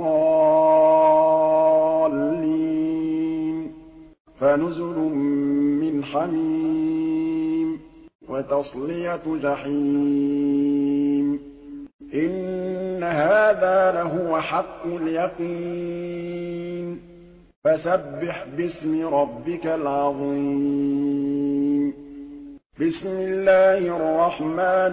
الضَّالِّينَ فَنُزُلٌ مِّنْ حَمِيمٍ وَتَصْلِيَةُ جَحِيمٍ إِنَّ هَٰذَا لَهُوَ حَقُّ الْيَقِينِ فَسَبِّحْ بِاسْمِ رَبِّكَ الْعَظِيمِ بسم الله الرحمن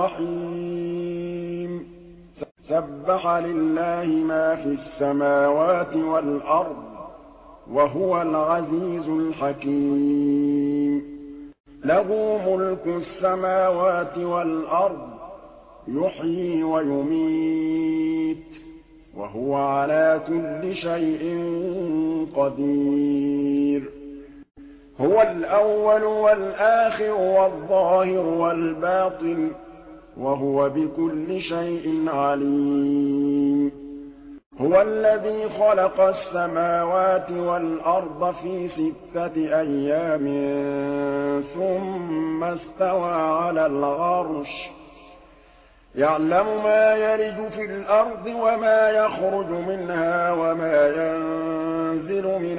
الرحيم سبح لله ما في السماوات والأرض وهو العزيز الحكيم له ملك السماوات والأرض يحيي ويميت وهو على كل شيء قدير هو الأول والآخر والظاهر والباطن وهو بكل شيء عليم هو الذي خلق السماوات والأرض في 6 أيام ثم استوى على العرش يعلم ما يلج في الأرض وما يخرج منها وما ينزل من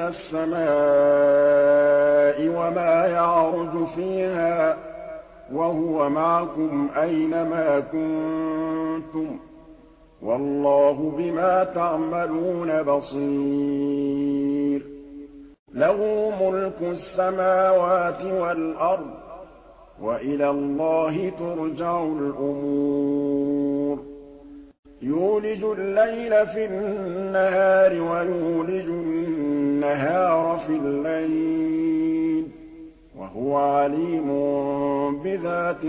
السماء وما يعرج فيها وهو معكم أينما كنتم والله بما تعملون بصير له ملك السماوات والأرض وإلى الله ترجع الأمور يولج الليل في النهار ويولج النهار في الليل وهو عليم بذات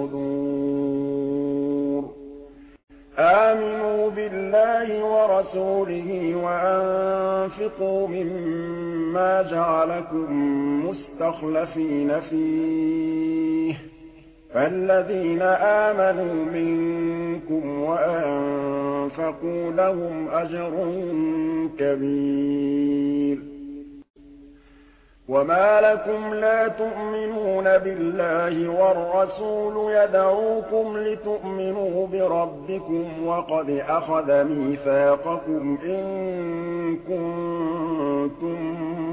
الصدور آمنوا بالله ورسوله وأنفقوا مما جعلكم مستخلفين فيه فالذين آمنوا منكم وأنفقوا لهم أجر كبير وما لكم لا تؤمنون بالله والرسول يدعوكم لتؤمنوا بربكم وقد أخذ ميثاقكم إن كنتم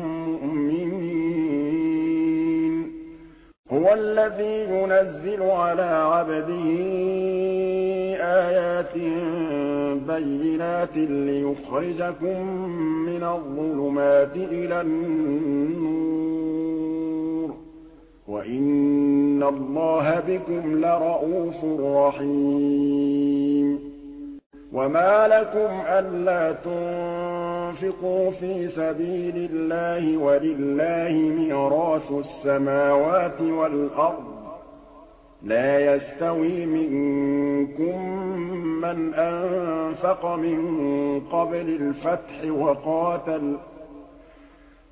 مؤمنين هو الذي ينزل على عبده آيات بينات ليخرجكم من الظلمات إلى النور وإن الله بكم لرءوف رحيم وما لكم ألا تنفقوا في سبيل الله ولله ميراث السماوات والأرض لا يستوي منكم من أنفق من قبل الفتح وقاتل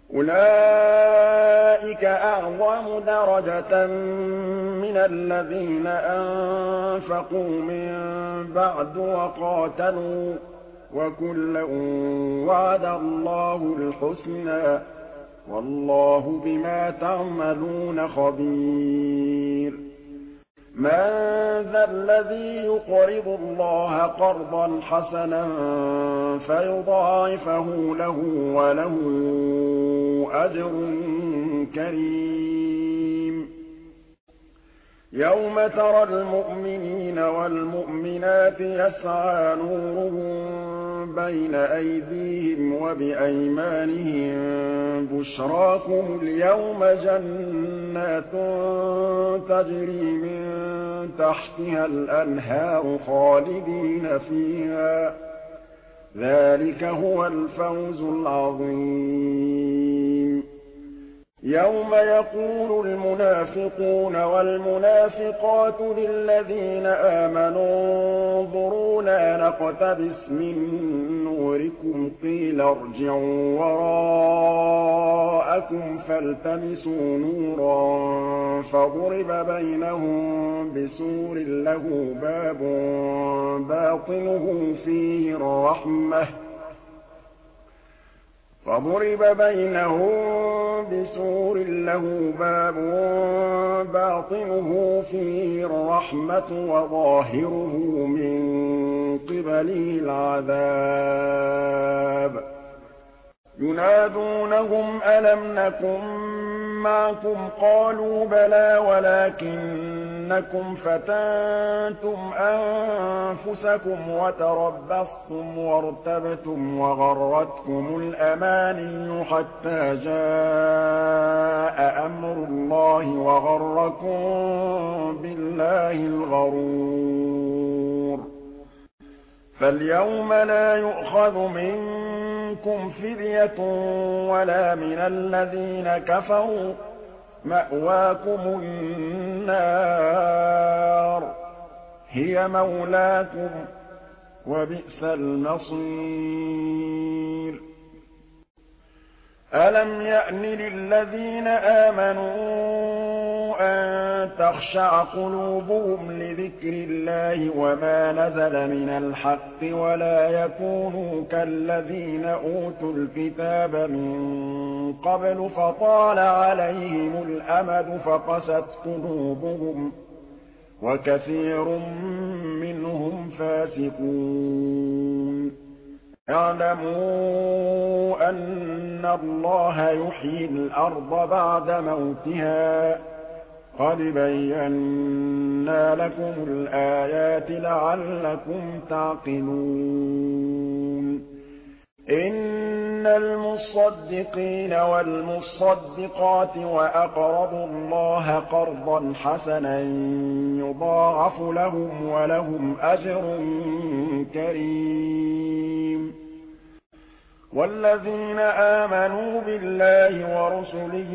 أولئك أعظم درجة من الذين أنفقوا من بعد وقاتلوا وكلا وعد الله الحسنى والله بما تعملون خبير من ذا الذي يقرض الله قرضا حسنا فيضاعفه له وله أجر كريم يوم ترى المؤمنين والمؤمنات يسعى نورهم بين أيديهم وبأيمانهم بشراكم اليوم جنات تجري من تحتها الأنهار خالدين فيها ذلك هو الفوز العظيم يوم يقول المنافقون والمنافقات للذين آمنوا انظرونا نقتبس من نوركم قيل ارجعوا وراءكم فالتمسوا نورا فضرب بينهم بسور له باب باطنه فيه الرحمة فضرب بينهم بسور له باب باطنه فيه الرحمة وظاهره من قبله العذاب ينادونهم ألم نكن معكم قالوا بلى ولكنكم فتنتم أنفسكم وتربصتم وارتبتم وغرتكم الأماني حتى جاء أمر الله وغركم بالله الغرور فاليوم لا يؤخذ منكم فدية ولا من الذين كفروا مأواكم النار هي مولاكم وبئس المصير ألم يأن للذين آمنوا أن تخشع قلوبهم لذكر الله وما نزل من الحق ولا يكونوا كالذين أوتوا الكتاب من قبل فطال عليهم الأمد فقست قلوبهم وكثير منهم فاسقون اعلموا أن الله يحيي الأرض بعد موتها قد بينا لكم الآيات لعلكم تعقلون إن المصدقين والمصدقات وأقرضوا الله قرضا حسنا يضاعف لهم ولهم أجر كريم والذين آمنوا بالله ورسله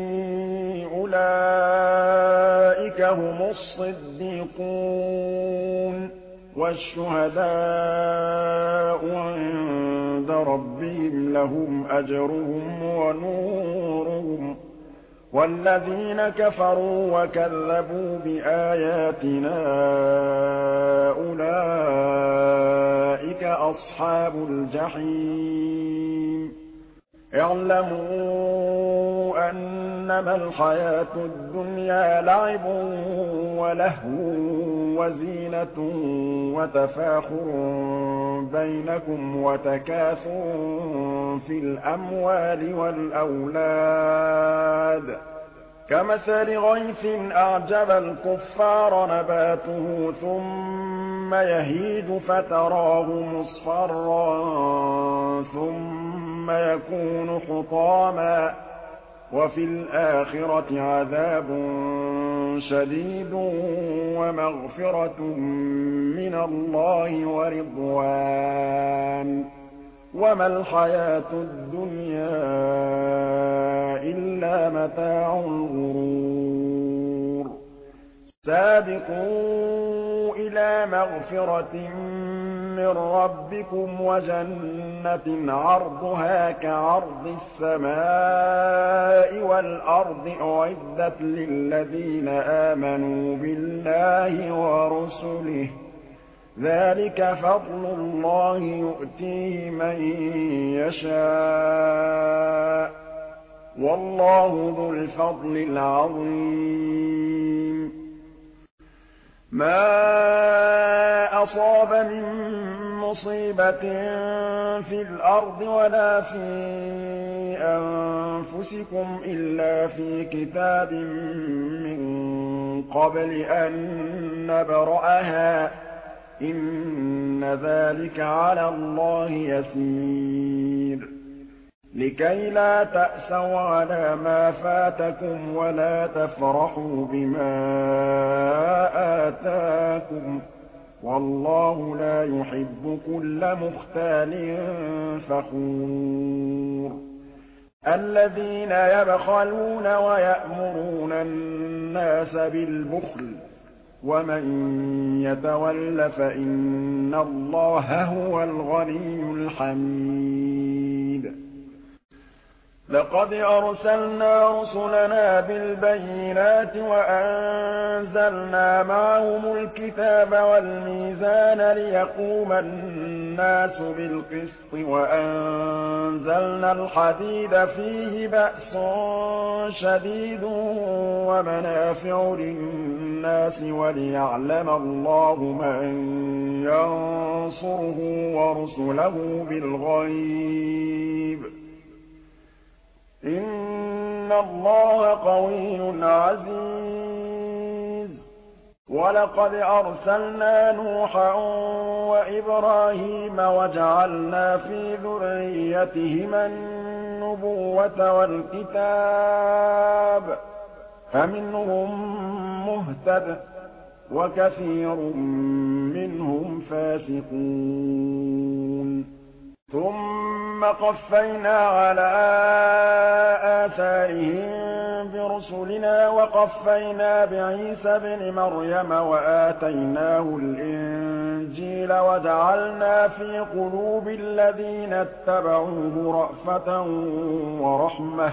أولئك هم الصديقون والشهداء عند ربهم لهم أجرهم ونورهم والذين كفروا وكذبوا بآياتنا أولئك أصحاب الجحيم اعلموا أنما الحياة الدنيا لعب ولهو وزينة وتفاخر بينكم وتكاثر في الأموال والأولاد كمثل غيث أعجب الكفار نباته ثم يهيج فتراه مصفرا ثم يكون حطاما وفي الآخرة عذاب شديد ومغفرة من الله ورضوان وما الحياة الدنيا إلا متاع الغرور سابقوا إلى إِلَىٰ مَغْفِرَةٍ مِّن رَّبِّكُمْ وَجَنَّةٍ عَرْضُهَا كَعَرْضِ السَّمَاءِ وَالْأَرْضِ أُعِدَّتْ لِلَّذِينَ آمَنُوا بِاللَّهِ وَرُسُلِهِ ۚ ذَٰلِكَ فَضْلُ اللَّهِ يُؤْتِيهِ مَن يَشَاءُ ۚ وَاللَّهُ ذُو الْفَضْلِ الْعَظِيمِ مَا أَصَابَ مِن مُّصِيبَةٍ فِي الْأَرْضِ وَلَا فِي أَنفُسِكُمْ إِلَّا فِي كِتَابٍ مِّن قَبْلِ أَن نَّبْرَأَهَا ۚ إِنَّ ذَٰلِكَ عَلَى اللَّهِ يَسِيرٌ لِّكَيْ لَا تَأْسَوْا عَلَىٰ مَا فَاتَكُمْ وَلَا تَفْرَحُوا بِمَا آتَاكُمْ ۗ وَاللَّهُ لَا يُحِبُّ كُلَّ مُخْتَالٍ فَخُورٍ الَّذِينَ يَبْخَلُونَ وَيَأْمُرُونَ النَّاسَ بِالْبُخْلِ ۗ وَمَن يَتَوَلَّ فَإِنَّ اللَّهَ هُوَ الْغَنِيُّ الْحَمِيدُ لَقَدْ أَرْسَلْنَا رُسُلَنَا بِالْبَيِّنَاتِ وَأَنزَلْنَا مَعَهُمُ الْكِتَابَ وَالْمِيزَانَ لِيَقُومَ النَّاسُ بِالْقِسْطِ ۖ وَأَنزَلْنَا الْحَدِيدَ فِيهِ بَأْسٌ شَدِيدٌ وَمَنَافِعُ لِلنَّاسِ وَلِيَعْلَمَ اللَّهُ مَن يَنصُرُهُ وَرُسُلَهُ بِالْغَيْبِ ۚ إِنَّ اللَّهَ قَوِيٌّ عَزِيزٌ وَلَقَدْ أَرْسَلْنَا نُوحًا وَإِبْرَاهِيمَ وَجَعَلْنَا فِي ذُرِّيَّتِهِمَا النُّبُوَّةَ وَالْكِتَابَ ۖ فَمِنْهُم مُّهْتَدٍ ۖ وَكَثِيرٌ مِّنْهُمْ فَاسِقُونَ ثُمَّ قَفَّيْنَا عَلَىٰ آثَارِهِم بِرُسُلِنَا وَقَفَّيْنَا بِعِيسَى ابْنِ مَرْيَمَ وَآتَيْنَاهُ الْإِنجِيلَ وَجَعَلْنَا فِي قُلُوبِ الَّذِينَ اتَّبَعُوهُ رَأْفَةً وَرَحْمَةً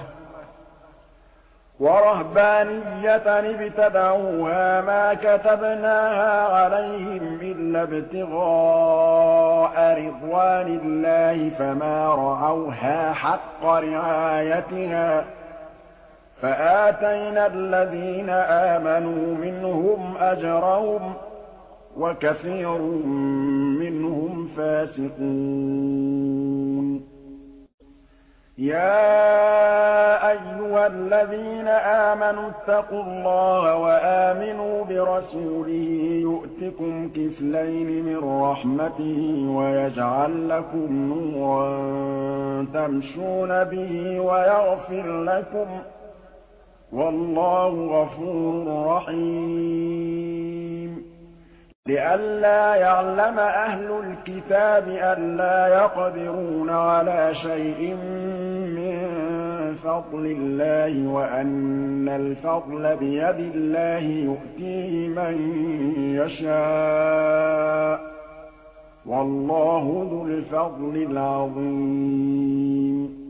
وَرَهْبَانِيَّةً ابْتَدَعُوهَا مَا كَتَبْنَاهَا عَلَيْهِمْ إِلَّا ابْتِغَاءَ رِضْوَانِ اللَّهِ فَمَا رَعَوْهَا حَقَّ رِعَايَتِهَا ۖ فَآتَيْنَا الَّذِينَ آمَنُوا مِنْهُمْ أَجْرَهُمْ ۖ وَكَثِيرٌ مِّنْهُمْ فَاسِقُونَ يَا أَيُّهَا الَّذِينَ آمَنُوا اتَّقُوا اللَّهَ وَآمِنُوا بِرَسُولِهِ يُؤْتِكُمْ كِفْلَيْنِ مِن رَّحْمَتِهِ وَيَجْعَل لَّكُمْ نُورًا تَمْشُونَ بِهِ وَيَغْفِرْ لَكُمْ ۗ وَاللَّهُ غَفُورٌ رَّحِيمٌ لِّئَلَّا يَعْلَمَ أَهْلُ الْكِتَابِ أَلَّا يَقْدِرُونَ عَلَىٰ شَيْءٍ مِّن فَضْلِ اللَّهِ وَأَنَّ الْفَضْلَ بِيَدِ اللَّهِ يُؤْتِيهِ مَن يَشَاءُ ۗ وَاللَّهُ ذُو الْفَضْلِ الْعَظِيمِ